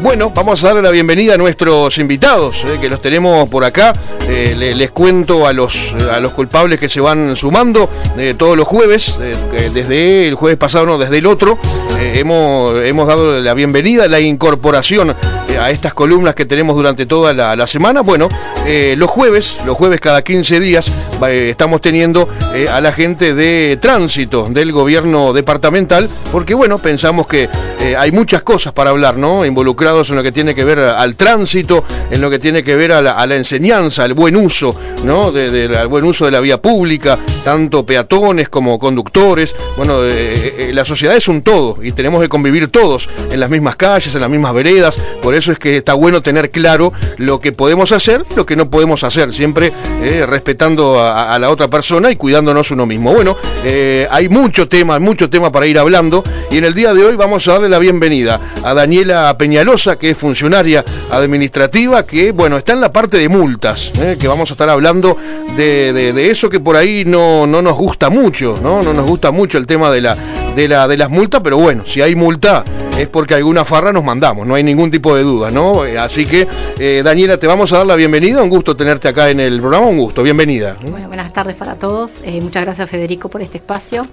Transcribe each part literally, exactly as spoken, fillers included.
Bueno, vamos a darle la bienvenida a nuestros invitados, eh, que los tenemos por acá. Eh, le, les cuento a los a los culpables que se van sumando eh, todos los jueves, eh, desde el jueves pasado, no, desde el otro, eh, hemos, hemos dado la bienvenida, la incorporación eh, a estas columnas que tenemos durante toda la, la semana. Bueno, eh, los jueves, los jueves cada quince días, eh, estamos teniendo eh, a la gente de tránsito del gobierno departamental, porque bueno, pensamos que eh, hay muchas cosas para hablar, ¿no? Involucrados en lo que tiene que ver al tránsito, en lo que tiene que ver a la, a la enseñanza, al buen uso, ¿no? De, de, al buen uso de la vía pública, tanto peatones como conductores. Bueno, eh, eh, la sociedad es un todo y tenemos que convivir todos en las mismas calles, en las mismas veredas. Por eso es que está bueno tener claro lo que podemos hacer, lo que no podemos hacer, siempre eh, respetando a, a la otra persona y cuidándonos uno mismo. Bueno, eh, hay mucho tema, mucho tema para ir hablando, y en el día de hoy vamos a darle la bienvenida a Daniela Peñalosa, que es funcionaria administrativa, que bueno, está en la parte de multas, ¿eh? que vamos a estar hablando de, de, de eso que por ahí no, no nos gusta mucho, ¿no? No nos gusta mucho el tema de la, de la, de las multas, pero bueno, si hay multa es porque alguna farra nos mandamos, no hay ningún tipo de duda, ¿no? Así que, eh, Daniela, te vamos a dar la bienvenida, un gusto tenerte acá en el programa, un gusto, bienvenida. Bueno, buenas tardes para todos, eh, muchas gracias, Federico, por este espacio.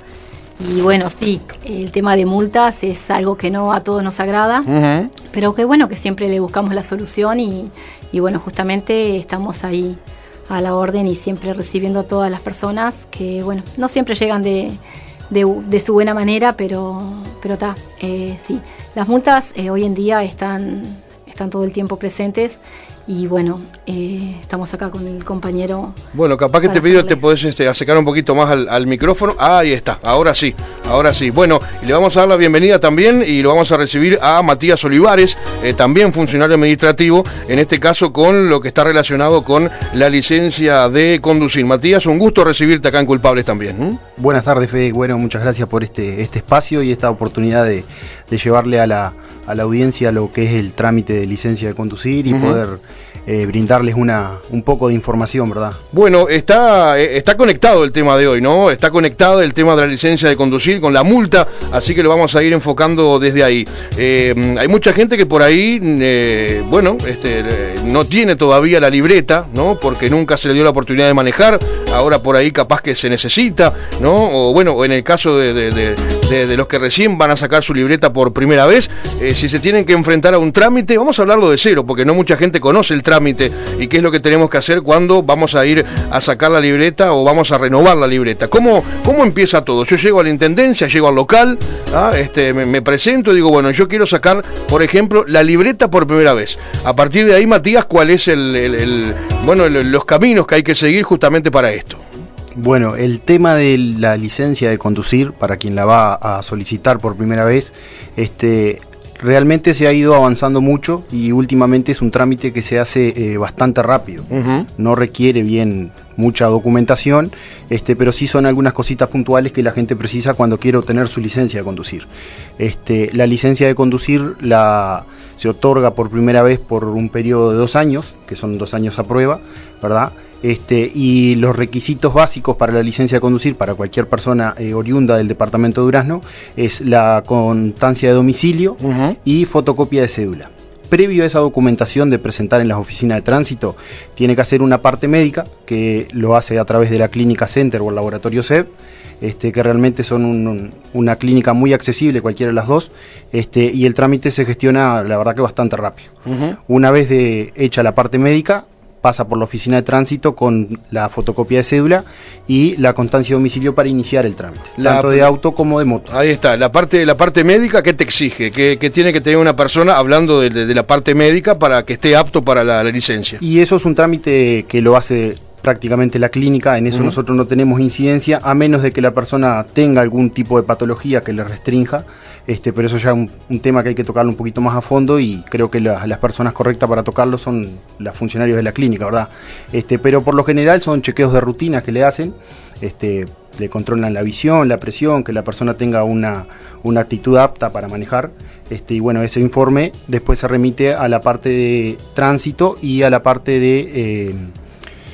Y bueno, sí, el tema de multas es algo que no a todos nos agrada, uh-huh. pero que bueno, que siempre le buscamos la solución y, y bueno, justamente estamos ahí a la orden y siempre recibiendo a todas las personas que bueno, no siempre llegan de, de, de su buena manera, pero pero está, eh, sí, las multas eh, hoy en día están, están todo el tiempo presentes. Y bueno, eh, estamos acá con el compañero. Bueno, capaz que te pido te podés este, acercar un poquito más al, al micrófono. Ah, ahí está, ahora sí, ahora sí. Bueno, y le vamos a dar la bienvenida también y lo vamos a recibir a Matías Olivares, eh, también funcionario administrativo, en este caso con lo que está relacionado con la licencia de conducir. Matías, un gusto recibirte acá en Culpables también. ¿eh? Buenas tardes, Fede. Bueno, muchas gracias por este, este espacio y esta oportunidad de, de llevarle a la... a la audiencia lo que es el trámite de licencia de conducir y uh-huh. poder eh, brindarles una un poco de información, ¿verdad? Bueno, está está conectado el tema de hoy, ¿no? Está conectado el tema de la licencia de conducir con la multa, así que lo vamos a ir enfocando desde ahí. Eh, hay mucha gente que por ahí, eh, bueno, este, eh, no tiene todavía la libreta, ¿no? Porque nunca se le dio la oportunidad de manejar, ahora por ahí capaz que se necesita, ¿no? O bueno, o en el caso de, de, de, de, de los que recién van a sacar su libreta por primera vez, eh, si se tienen que enfrentar a un trámite, vamos a hablarlo de cero, porque no mucha gente conoce el trámite y qué es lo que tenemos que hacer cuando vamos a ir a sacar la libreta o vamos a renovar la libreta. ¿Cómo, cómo empieza todo? Yo llego a la intendencia, llego al local, ¿ah? este, me, me presento y digo, bueno, yo quiero sacar, por ejemplo, la libreta por primera vez. A partir de ahí, Matías, ¿cuál es el, el, el bueno, el, los caminos que hay que seguir justamente para esto? Bueno, el tema de la licencia de conducir, para quien la va a solicitar por primera vez, este... realmente se ha ido avanzando mucho y últimamente es un trámite que se hace eh, bastante rápido. Uh-huh. No requiere bien mucha documentación, este, pero sí son algunas cositas puntuales que la gente precisa cuando quiere obtener su licencia de conducir. Este, la licencia de conducir la, se otorga por primera vez por un periodo de dos años, que son dos años a prueba, ¿verdad? Este, y los requisitos básicos para la licencia de conducir para cualquier persona eh, oriunda del departamento de Durazno es la constancia de domicilio uh-huh. y fotocopia de cédula. Previo a esa documentación de presentar en las oficinas de tránsito, tiene que hacer una parte médica que lo hace a través de la clínica Center o el laboratorio S E B, este, que realmente son un, un, una clínica muy accesible, cualquiera de las dos, este, y el trámite se gestiona, la verdad que bastante rápido. Uh-huh. Una vez de, hecha la parte médica, pasa por la oficina de tránsito con la fotocopia de cédula y la constancia de domicilio para iniciar el trámite, la, tanto de auto como de moto. Ahí está, la parte la parte médica, ¿qué te exige? ¿Qué, qué tiene que tener una persona hablando de, de, de la parte médica para que esté apto para la, la licencia? Y eso es un trámite que lo hace prácticamente la clínica, en eso uh-huh. nosotros no tenemos incidencia, a menos de que la persona tenga algún tipo de patología que le restrinja, este, pero eso ya es un, un tema que hay que tocarlo un poquito más a fondo y creo que la, las personas correctas para tocarlo son los funcionarios de la clínica, ¿verdad? Este, pero por lo general son chequeos de rutina que le hacen, este, le controlan la visión, la presión, que la persona tenga una, una actitud apta para manejar, este, y bueno, ese informe después se remite a la parte de tránsito y a la parte de... Eh,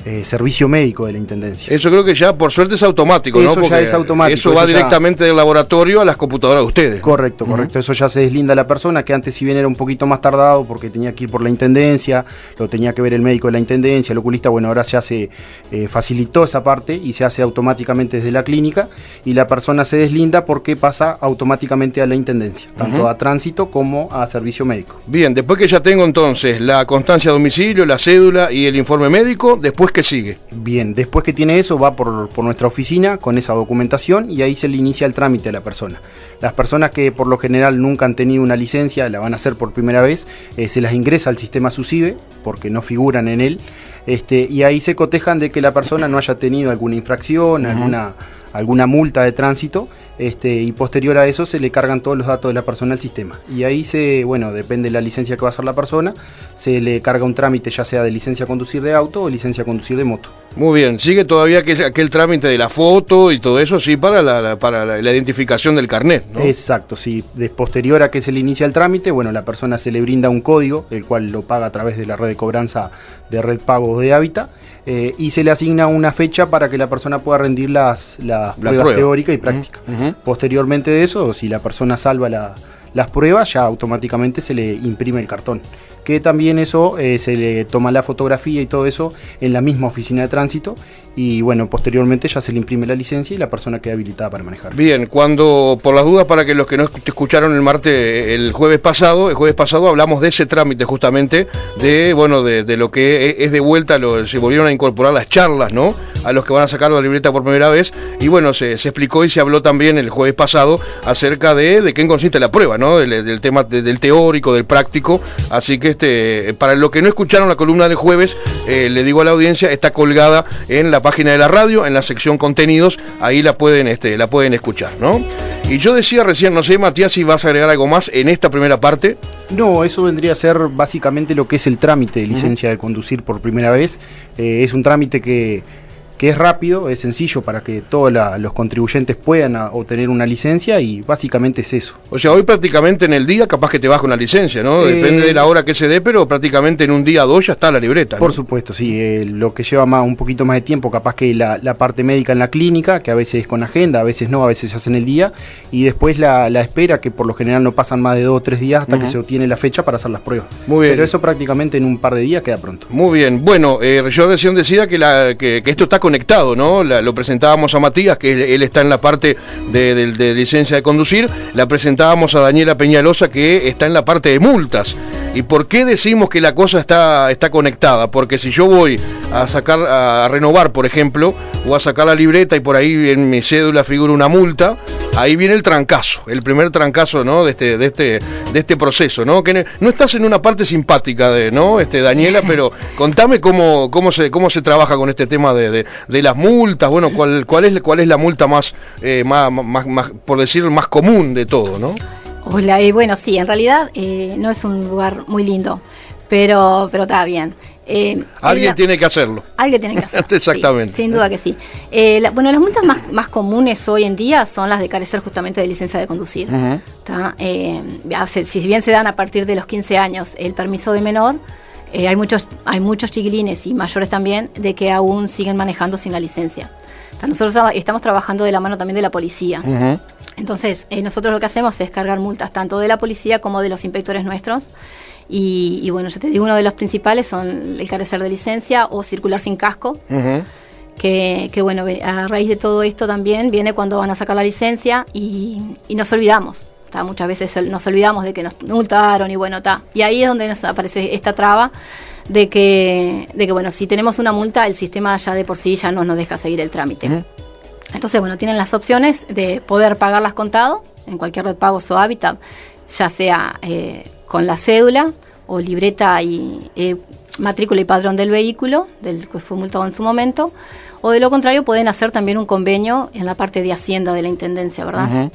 eh, servicio médico de la Intendencia. Eso creo que ya por suerte es automático, eso ¿no? Porque ya es automático. Eso va eso directamente ya... del laboratorio a las computadoras de ustedes. Correcto, uh-huh. correcto. Eso ya se deslinda la persona, que antes si bien era un poquito más tardado porque tenía que ir por la Intendencia, lo tenía que ver el médico de la Intendencia, el oculista, bueno, ahora ya se eh, facilitó esa parte y se hace automáticamente desde la clínica y la persona se deslinda porque pasa automáticamente a la Intendencia, tanto uh-huh. a tránsito como a servicio médico. Bien, después que ya tengo entonces la constancia de domicilio, la cédula y el informe médico, ¿después qué sigue? Bien, después que tiene eso va por, por nuestra oficina con esa documentación y ahí se le inicia el trámite a la persona. Las personas que por lo general nunca han tenido una licencia, la van a hacer por primera vez, eh, se las ingresa al sistema SUSIBE porque no figuran en él, este, y ahí se cotejan de que la persona no haya tenido alguna infracción, uh-huh. alguna, alguna multa de tránsito, este, y posterior a eso se le cargan todos los datos de la persona al sistema. Y ahí se, bueno, depende de la licencia que va a hacer la persona, se le carga un trámite ya sea de licencia a conducir de auto o licencia a conducir de moto. Muy bien, sigue todavía aquel, aquel trámite de la foto y todo eso, sí, para la, la para la, la identificación del carnet, ¿no? Exacto, sí. De posterior a que se le inicia el trámite, bueno, la persona se le brinda un código, el cual lo paga a través de la red de cobranza de Red Pagos de Hábitat, eh, y se le asigna una fecha para que la persona pueda rendir las, las la pruebas prueba. teóricas y prácticas. Uh-huh, uh-huh. Posteriormente de eso, si la persona salva la, las pruebas, ya automáticamente se le imprime el cartón. Que también eso eh, se le toma la fotografía y todo eso en la misma oficina de tránsito y bueno, posteriormente ya se le imprime la licencia y la persona queda habilitada para manejar. Bien, cuando, por las dudas, para que los que no te escucharon el martes, el jueves pasado, el jueves pasado hablamos de ese trámite justamente, de bueno, de, de lo que es de vuelta, lo, se volvieron a incorporar las charlas, ¿no? A los que van a sacar la libreta por primera vez, y bueno, se, se explicó y se habló también el jueves pasado acerca de, de qué consiste la prueba, ¿no? Del, del tema de, del teórico, del práctico, así que este, para los que no escucharon la columna del jueves, eh, le digo a la audiencia, está colgada en la página de la radio, en la sección contenidos, ahí la pueden, este, la pueden escuchar, ¿no? Y yo decía recién, no sé, Matías, si vas a agregar algo más en esta primera parte. No, eso vendría a ser básicamente lo que es el trámite de licencia uh-huh. de conducir por primera vez. Eh, es un trámite que... que es rápido, es sencillo para que todos la, los contribuyentes puedan a, obtener una licencia y básicamente es eso. O sea, hoy prácticamente en el día capaz que te baja una licencia, ¿no? Eh, Depende de la hora que se dé, pero prácticamente en un día o dos ya está la libreta, ¿no? Por supuesto, sí. Eh, lo que lleva más un poquito más de tiempo, capaz que la, la parte médica en la clínica, que a veces es con agenda, a veces no, a veces se hace en el día, y después la, la espera, que por lo general no pasan más de dos o tres días hasta uh-huh. que se obtiene la fecha para hacer las pruebas. Muy bien. Pero eso prácticamente en un par de días queda pronto. Muy bien. Bueno, eh, yo recién decía que, la, que, que esto está conectado, ¿no? La, lo presentábamos a Matías, que él, él está en la parte de, de, de licencia de conducir, la presentábamos a Daniela Peñalosa, que está en la parte de multas. ¿Y por qué decimos que la cosa está, está conectada? Porque si yo voy a sacar, a renovar, por ejemplo, o a sacar la libreta y por ahí en mi cédula figura una multa, ahí viene el trancazo, el primer trancazo, ¿no? De este, de este, de este proceso, ¿no? Que no estás en una parte simpática de, ¿no? Este, Daniela, pero contame cómo, cómo se, cómo se trabaja con este tema de, de, de las multas, bueno, cuál, cuál es, cuál es la multa más, eh, más, más, más, por decir, más común de todo, ¿no? Hola, y bueno, sí, en realidad eh, no es un lugar muy lindo, pero, pero está bien. Eh, alguien la, tiene que hacerlo. Alguien tiene que hacerlo. Exactamente. Sí, sin duda que sí. Eh, la, bueno, las multas más, más comunes hoy en día son las de carecer justamente de licencia de conducir. Uh-huh. Eh, si bien se dan a partir de los quince años el permiso de menor, eh, hay muchos hay muchos chiquilines y mayores también de que aún siguen manejando sin la licencia. Nosotros estamos trabajando de la mano también de la policía. Uh-huh. Entonces, eh, nosotros lo que hacemos es cargar multas tanto de la policía como de los inspectores nuestros. Y, y bueno, yo te digo, uno de los principales son el carecer de licencia o circular sin casco. Uh-huh. Que, que bueno, a raíz de todo esto también viene cuando van a sacar la licencia y, y nos olvidamos. ¿tá? Muchas veces nos olvidamos de que nos multaron y bueno, está. Y ahí es donde nos aparece esta traba de que, de que bueno, si tenemos una multa, el sistema ya de por sí ya no nos deja seguir el trámite. Uh-huh. Entonces, bueno, tienen las opciones de poder pagarlas contado en cualquier red pagos o hábitat, ya sea eh, con la cédula o libreta y eh, matrícula y padrón del vehículo, del que fue multado en su momento, o de lo contrario pueden hacer también un convenio en la parte de Hacienda de la Intendencia, ¿verdad? Uh-huh.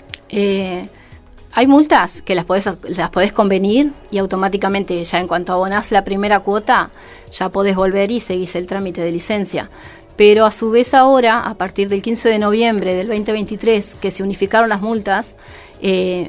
Eh, hay multas que las podés, las podés convenir y automáticamente ya en cuanto abonás la primera cuota ya podés volver y seguís el trámite de licencia. Pero a su vez ahora, a partir del quince de noviembre del veinte veintitrés, que se unificaron las multas, eh,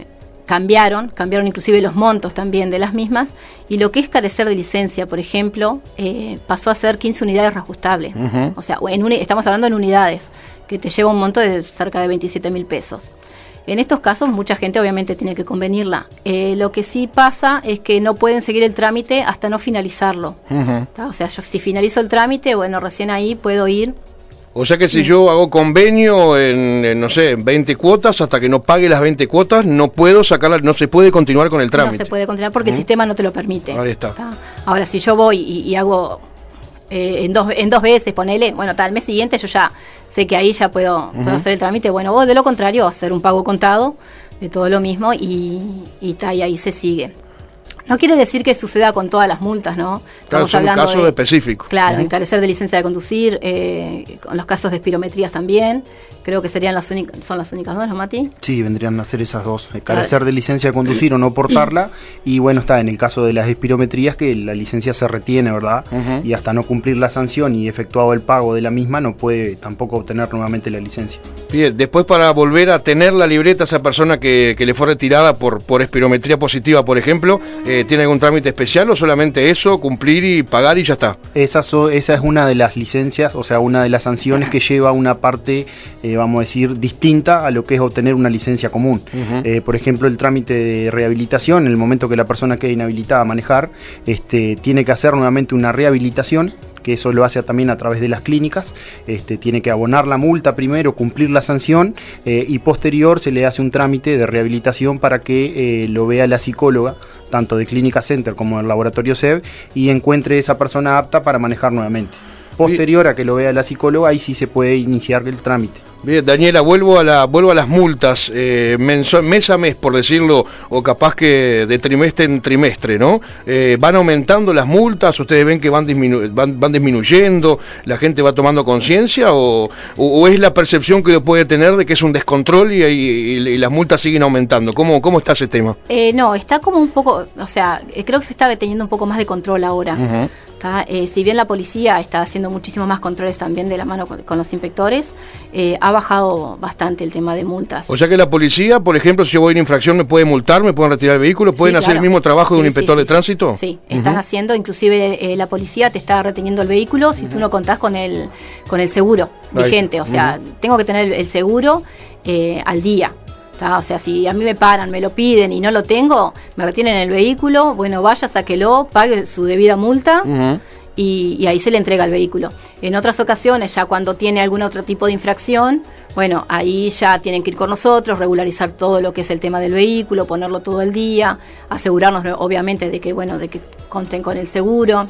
cambiaron, cambiaron inclusive los montos también de las mismas, y lo que es carecer de licencia, por ejemplo, eh, pasó a ser quince unidades reajustables. Uh-huh. O sea, en un, estamos hablando en unidades, que te lleva un monto de cerca de veintisiete mil pesos. En estos casos mucha gente obviamente tiene que convenirla. Eh, lo que sí pasa es que no pueden seguir el trámite hasta no finalizarlo. Uh-huh. O sea, yo si finalizo el trámite, bueno, recién ahí puedo ir. O sea que si yo hago convenio en, en, no sé, en veinte cuotas, hasta que no pague las veinte cuotas, no puedo sacarla, no se puede continuar con el trámite. No se puede continuar porque uh-huh. el sistema no te lo permite. Ahí está. ¿Está? Ahora, si yo voy y, y hago eh, en, dos, en dos veces, ponele, bueno, tal, el mes siguiente yo ya sé que ahí ya puedo, uh-huh. puedo hacer el trámite. Bueno, vos de lo contrario, hacer un pago contado de todo lo mismo y, y, ta, y ahí se sigue. No quiere decir que suceda con todas las multas, ¿no? Claro, Estamos son hablando casos de, específicos. Claro, uh-huh. encarecer de licencia de conducir, eh, con los casos de espirometrías también. Creo que serían las únicas, son las únicas, ¿no, Mati? Sí, vendrían a ser esas dos, carecer de licencia de conducir o no portarla, y bueno, está en el caso de las espirometrías que la licencia se retiene, ¿verdad? Uh-huh. Y hasta no cumplir la sanción y efectuado el pago de la misma, no puede tampoco obtener nuevamente la licencia. Bien, después para volver a tener la libreta, esa persona que, que le fue retirada por, por espirometría positiva, por ejemplo, eh, ¿tiene algún trámite especial o solamente eso, cumplir y pagar y ya está? Esa, so, esa es una de las licencias, o sea, una de las sanciones que lleva una parte, eh, vamos a decir, distinta a lo que es obtener una licencia común. Uh-huh. Eh, por ejemplo, el trámite de rehabilitación, en el momento que la persona quede inhabilitada a manejar, este, tiene que hacer nuevamente una rehabilitación, que eso lo hace también a través de las clínicas. Este, tiene que abonar la multa primero, cumplir la sanción, eh, y posterior se le hace un trámite de rehabilitación para que eh, lo vea la psicóloga, tanto de Clínica Center como del laboratorio S E B, y encuentre esa persona apta para manejar nuevamente. Posterior a que lo vea la psicóloga, ahí sí se puede iniciar el trámite. Bien, Daniela, vuelvo a la vuelvo a las multas, eh, menso, mes a mes, por decirlo, o capaz que de trimestre en trimestre, ¿no? Eh, ¿Van aumentando las multas? ¿Ustedes ven que van, disminu van, van disminuyendo? ¿La gente va tomando conciencia? O, o, ¿O es la percepción que uno puede tener de que es un descontrol y, y, y las multas siguen aumentando? ¿Cómo, cómo está ese tema? Eh, no, está como un poco, o sea, creo que se está teniendo un poco más de control ahora. Uh-huh. Eh, si bien la policía está haciendo muchísimos más controles también de la mano con, con los inspectores, eh, ha bajado bastante el tema de multas. O sea que la policía, por ejemplo, si yo voy a una infracción, me puede multar, me pueden retirar el vehículo, ¿pueden sí, hacer claro. el mismo trabajo sí, de un inspector sí, sí, de tránsito? Sí, uh-huh. están haciendo, inclusive eh, la policía te está reteniendo el vehículo si uh-huh. tú no contás con el con el seguro Ahí. vigente, o sea, uh-huh. tengo que tener el seguro eh, al día. O sea, si a mí me paran, me lo piden y no lo tengo, me retienen el vehículo, bueno, vaya, sáquelo, pague su debida multa uh-huh. y, y ahí se le entrega el vehículo. En otras ocasiones, ya cuando tiene algún otro tipo de infracción, bueno, ahí ya tienen que ir con nosotros, regularizar todo lo que es el tema del vehículo, ponerlo todo el día, asegurarnos obviamente de que, bueno, de que conten con el seguro.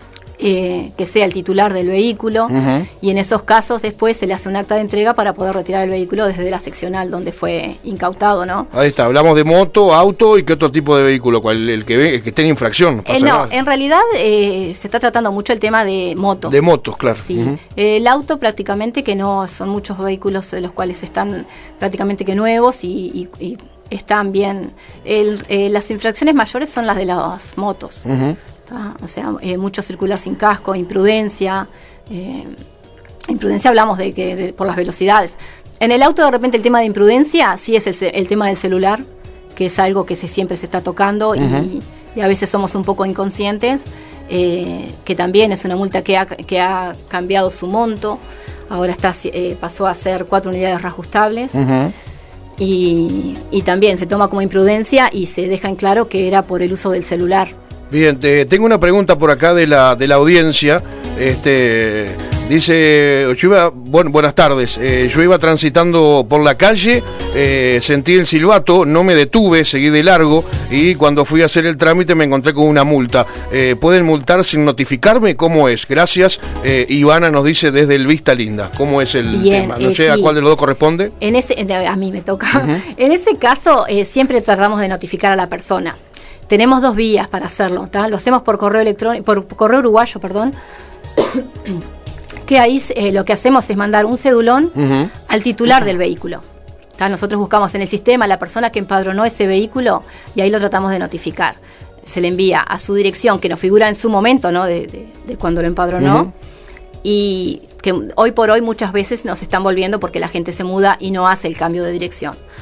Eh, que sea el titular del vehículo uh-huh. y en esos casos después se le hace un acta de entrega para poder retirar el vehículo desde la seccional donde fue incautado, ¿no? Ahí está, hablamos de moto, auto y qué otro tipo de vehículo, ¿cuál? El que ve, el que esté en infracción. Eh, no, en realidad eh, se está tratando mucho el tema de motos. De motos, claro. Sí. Uh-huh. Eh, el auto prácticamente que no, son muchos vehículos de los cuales están prácticamente que nuevos y, y, y están bien. El, eh, las infracciones mayores son las de las motos. Uh-huh. O sea, eh, mucho circular sin casco, imprudencia. Eh, imprudencia hablamos de que de, por las velocidades. En el auto de repente el tema de imprudencia sí es el, el tema del celular, que es algo que se, siempre se está tocando uh-huh. y, y a veces somos un poco inconscientes, eh, que también es una multa que ha, que ha cambiado su monto. Ahora está eh, pasó a ser cuatro unidades reajustables. Uh-huh. y, y también se toma como imprudencia y se deja en claro que era por el uso del celular. Bien, te, tengo una pregunta por acá de la de la audiencia. Este dice, yo iba, bueno, buenas tardes. Eh, yo iba transitando por la calle, eh, sentí el silbato, no me detuve, seguí de largo y cuando fui a hacer el trámite me encontré con una multa. Eh, ¿Pueden multar sin notificarme? ¿Cómo es? Gracias. Eh, Ivana nos dice desde el Vista Linda. ¿Cómo es el Bien, tema? No eh, sé sí. a cuál de los dos corresponde. En ese, a mí me toca. Uh-huh. En ese caso eh, siempre tratamos de notificar a la persona. Tenemos dos vías para hacerlo, ¿tá? Lo hacemos por correo electrónico, por correo uruguayo, perdón. Que ahí eh, lo que hacemos es mandar un cedulón uh-huh. al titular del vehículo. ¿Tá? Nosotros buscamos en el sistema la persona que empadronó ese vehículo y ahí lo tratamos de notificar. Se le envía a su dirección, que nos figura en su momento, ¿no? De, de, de cuando lo empadronó. Uh-huh. Y que hoy por hoy muchas veces nos están volviendo porque la gente se muda y no hace el cambio de dirección.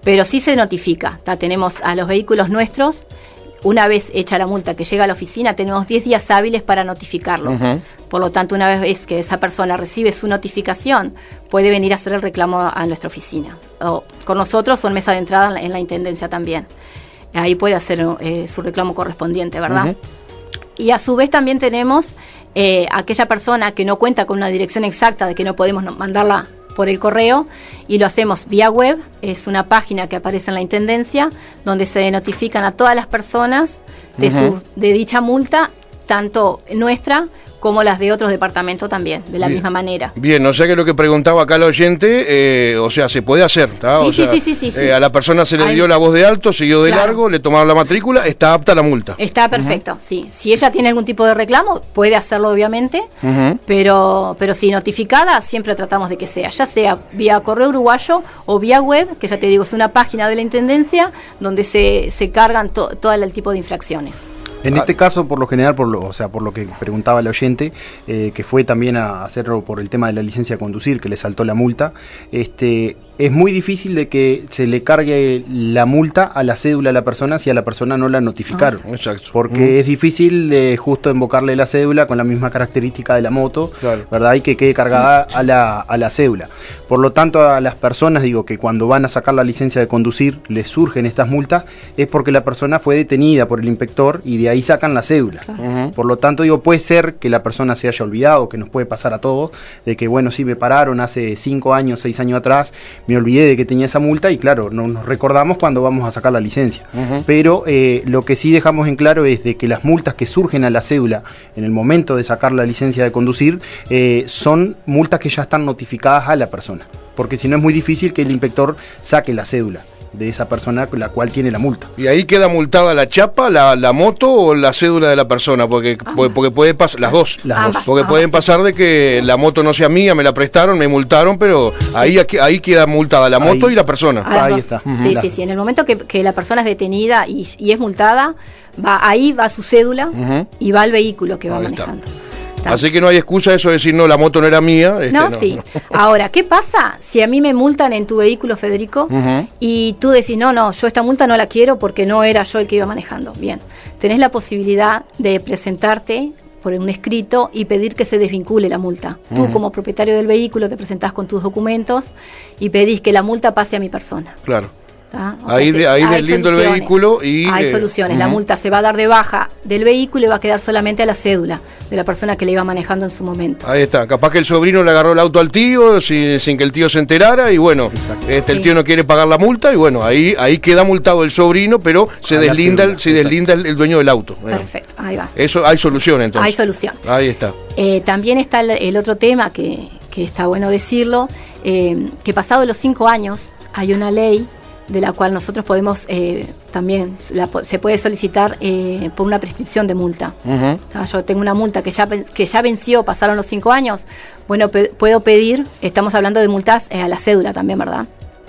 pero sí se notifica. ¿tá? Tenemos a los vehículos nuestros, una vez hecha la multa que llega a la oficina, tenemos diez días hábiles para notificarlo. Uh-huh. Por lo tanto, una vez que esa persona recibe su notificación, puede venir a hacer el reclamo a nuestra oficina. O con nosotros o en mesa de entrada en la, en la Intendencia también. Ahí puede hacer eh, su reclamo correspondiente, ¿verdad? Uh-huh. Y a su vez también tenemos eh, aquella persona que no cuenta con una dirección exacta, de que no podemos mandarla por el correo, y lo hacemos vía web. Es una página que aparece en la Intendencia, donde se notifican a todas las personas de, uh-huh. su, de dicha multa, tanto nuestra como las de otros departamentos también, de la Bien. misma manera. Bien, o sea que lo que preguntaba acá el oyente, eh, o sea, se puede hacer, ¿tá? Sí, o sí, sea, sí, sí, sí, sí. Eh, a la persona se le Hay... dio la voz de alto, siguió de claro. largo, le tomaron la matrícula, está apta a la multa. Está perfecto, uh-huh. sí. Si ella tiene algún tipo de reclamo, puede hacerlo obviamente, uh-huh. pero pero si notificada, siempre tratamos de que sea, ya sea vía correo uruguayo o vía web, que ya te digo, es una página de la Intendencia donde se, se cargan to, todo el tipo de infracciones. En este caso, por lo general, por lo, o sea, por lo que preguntaba el oyente, eh, que fue también a hacerlo por el tema de la licencia de conducir, que le saltó la multa, este, es muy difícil de que se le cargue la multa a la cédula a la persona si a la persona no la notificaron. Ah, exacto. Porque mm. es difícil eh, justo invocarle la cédula con la misma característica de la moto, claro. ¿verdad? Y que quede cargada a la, a la cédula. Por lo tanto, a las personas, digo, que cuando van a sacar la licencia de conducir les surgen estas multas, es porque la persona fue detenida por el inspector y de ahí sacan la cédula. Claro. Uh-huh. Por lo tanto, digo, puede ser que la persona se haya olvidado, que nos puede pasar a todos, de que, bueno, sí me pararon hace cinco años, seis años atrás, me olvidé de que tenía esa multa y claro, no nos recordamos cuando vamos a sacar la licencia. Uh-huh. Pero eh, lo que sí dejamos en claro es de que las multas que surgen a la cédula en el momento de sacar la licencia de conducir eh, son multas que ya están notificadas a la persona, porque si no es muy difícil que el inspector saque la cédula de esa persona con la cual tiene la multa. ¿Y ahí queda multada la chapa, la, la moto o la cédula de la persona? Porque, porque, porque puede pasar, las dos, las dos. Porque ah, pueden pasar de que la moto no sea mía, me la prestaron, me multaron, pero ahí, ahí queda multada la moto ahí, y la persona. Ahí dos. está. Uh-huh. Sí, sí, sí. En el momento que, que la persona es detenida y, y es multada, va ahí va su cédula uh-huh. y va al vehículo que va ahí manejando. Está. Así que no hay excusa eso de decir, no, la moto no era mía. Este, no, no, sí. No. Ahora, ¿qué pasa si a mí me multan en tu vehículo, Federico, uh-huh. y tú decís, no, no, yo esta multa no la quiero porque no era yo el que iba manejando? Bien, tenés la posibilidad de presentarte por un escrito y pedir que se desvincule la multa. Uh-huh. Tú, como propietario del vehículo, te presentás con tus documentos y pedís que la multa pase a mi persona. Claro. ¿Ah? Ahí, sea, de, ahí deslindo el vehículo y... Hay eh, soluciones. uh-huh. La multa se va a dar de baja del vehículo y va a quedar solamente a la cédula de la persona que le iba manejando en su momento. Ahí está. Capaz que el sobrino le agarró el auto al tío sin, sin que el tío se enterara y bueno, este, el sí. tío no quiere pagar la multa y bueno, ahí ahí queda multado el sobrino, pero se a deslinda, el, se deslinda el, el dueño del auto. Perfecto, ahí va. Eso hay solución entonces. Hay solución. Ahí está. Eh, también está el, el otro tema que, que está bueno decirlo, eh, que pasado los cinco años hay una ley de la cual nosotros podemos eh, también la, se puede solicitar eh, por una prescripción de multa. Uh-huh. Ah, yo tengo una multa que ya que ya venció, pasaron los cinco años, bueno, pe- puedo pedir, estamos hablando de multas eh, a la cédula también, ¿verdad?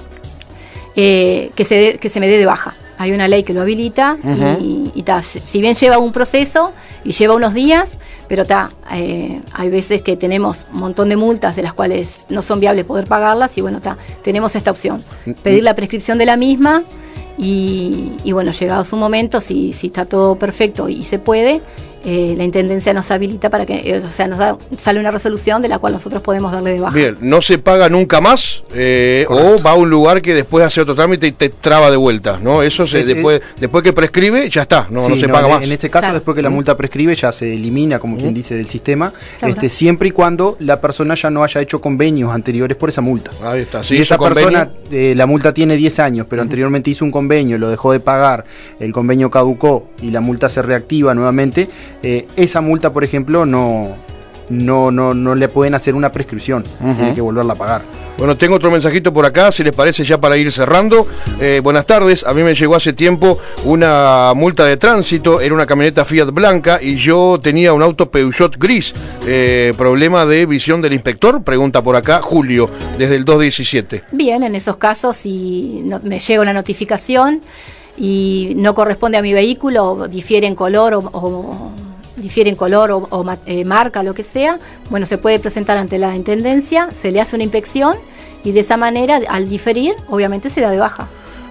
Eh, que se de, que se me dé de baja. Hay una ley que lo habilita. Uh-huh. y, y ta, si bien lleva un proceso y lleva unos días, pero ta, eh, hay veces que tenemos un montón de multas de las cuales no son viables poder pagarlas y bueno, ta, tenemos esta opción, pedir la prescripción de la misma y, y bueno, llegado su momento, si, si está todo perfecto y se puede, eh, la Intendencia nos habilita para que, eh, o sea, nos da, sale una resolución de la cual nosotros podemos darle de baja. Bien, no se paga nunca más eh, o va a un lugar que después hace otro trámite y te traba de vuelta, ¿no? Eso se, es, después es, después que prescribe ya está, no, sí, no se no, paga en, más. En este caso, claro. después que la multa prescribe ya se elimina, como uh-huh. quien dice, del sistema, este, siempre y cuando la persona ya no haya hecho convenios anteriores por esa multa. Ahí está. Si si esa persona, eh, la multa tiene diez años, pero uh-huh. anteriormente hizo un convenio, lo dejó de pagar, el convenio caducó y la multa se reactiva nuevamente, eh, esa multa multa, por ejemplo, no, no, no, no le pueden hacer una prescripción, uh-huh. tiene que volverla a pagar. Bueno, tengo otro mensajito por acá, si les parece ya para ir cerrando. Eh, buenas tardes, a mí me llegó hace tiempo una multa de tránsito, era una camioneta Fiat blanca y yo tenía un auto Peugeot gris. Eh, ¿Problema de visión del inspector? Pregunta por acá Julio, desde el dos diecisiete. Bien, en esos casos, si no, me llega una notificación y no corresponde a mi vehículo, difiere en color o... o difiere en color o, o eh, marca, lo que sea, bueno, se puede presentar ante la Intendencia, se le hace una inspección y de esa manera, al diferir, obviamente se da de baja.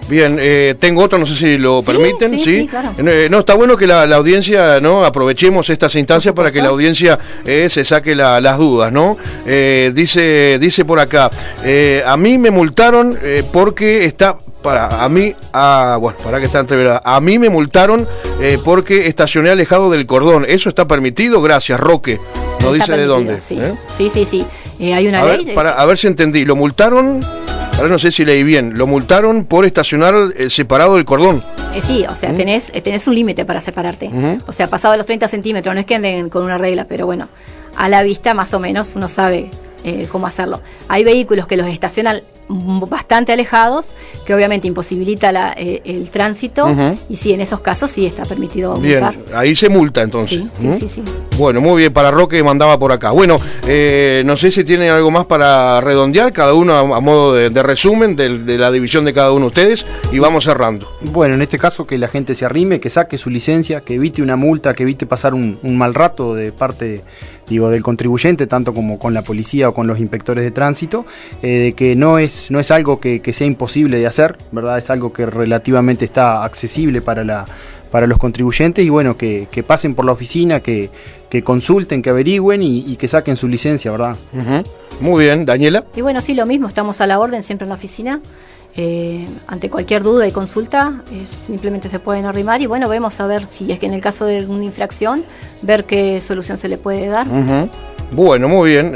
Bien, eh, tengo otro, no sé si lo sí, permiten, ¿sí? Sí, sí, claro. Eh, no, está bueno que la, la audiencia, ¿no? Aprovechemos estas instancias para que la audiencia eh, se saque la, las dudas, ¿no? Eh, dice, dice por acá, eh, a mí me multaron eh, porque está, para, a mí, a, bueno, para que está entreverada, a mí me multaron eh, porque estacioné alejado del cordón, ¿eso está permitido? Gracias, Roque. No dice de dónde. Sí, ¿eh? sí, sí, sí. Eh, hay una a ley. Ver, de... para, a ver si entendí, lo multaron... Ahora no sé si leí bien, lo multaron por estacionar eh, separado del cordón. Eh, sí, o sea, ¿Mm? tenés, tenés un límite para separarte. Uh-huh. O sea, pasado los treinta centímetros, no es que anden con una regla, pero bueno, a la vista más o menos uno sabe eh, cómo hacerlo. Hay vehículos que los estacionan bastante alejados, que obviamente imposibilita la, eh, el tránsito, uh-huh. y sí, en esos casos sí está permitido bien, multar. Ahí se multa entonces. Sí, sí, ¿Mm? sí, sí. Bueno, muy bien, para Roque mandaba por acá. Bueno, eh, no sé si tienen algo más para redondear, cada uno a, a modo de, de resumen de, de la división de cada uno de ustedes, y vamos cerrando. Bueno, en este caso que la gente se arrime, que saque su licencia, que evite una multa, que evite pasar un, un mal rato de parte, digo, del contribuyente, tanto como con la policía o con los inspectores de tránsito, eh, de que no es, no es algo que, que sea imposible de hacer, ¿verdad? Es algo que relativamente está accesible para la para los contribuyentes, y bueno, que, que pasen por la oficina, que, que consulten, que averigüen y, y que saquen su licencia, ¿verdad? Uh-huh. Muy bien, Daniela. Y bueno, sí, lo mismo, estamos a la orden siempre en la oficina. Eh, ante cualquier duda y consulta, eh, simplemente se pueden arrimar y bueno, vemos a ver si es que en el caso de una infracción, ver qué solución se le puede dar. Uh-huh. Bueno, muy bien.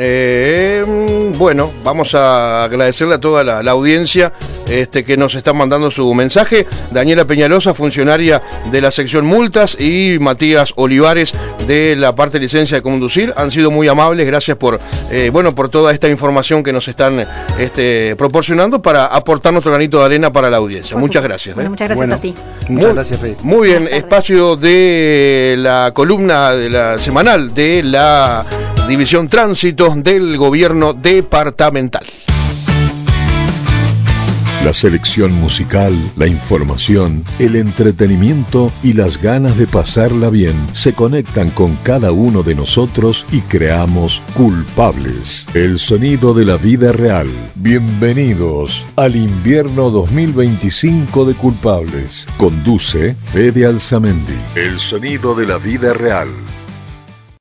Eh, bueno, vamos a agradecerle a toda la, la audiencia este, que nos está mandando su mensaje. Daniela Peñalosa, funcionaria de la sección multas, y Matías Olivares de la parte de licencia de conducir, han sido muy amables. Gracias por eh, bueno por toda esta información que nos están este, proporcionando para aportar nuestro granito de arena para la audiencia. Por muchas gracias. Bueno, ¿eh? muchas gracias bueno, a ti. Muchas muy, gracias, Fede. Muy bien, espacio de la columna de la semanal de la División Tránsito del Gobierno Departamental. La selección musical, la información, el entretenimiento y las ganas de pasarla bien se conectan con cada uno de nosotros y creamos Culpables, el sonido de la vida real. Bienvenidos al invierno dos mil veinticinco de Culpables. Conduce Fede Alzamendi. El sonido de la vida real.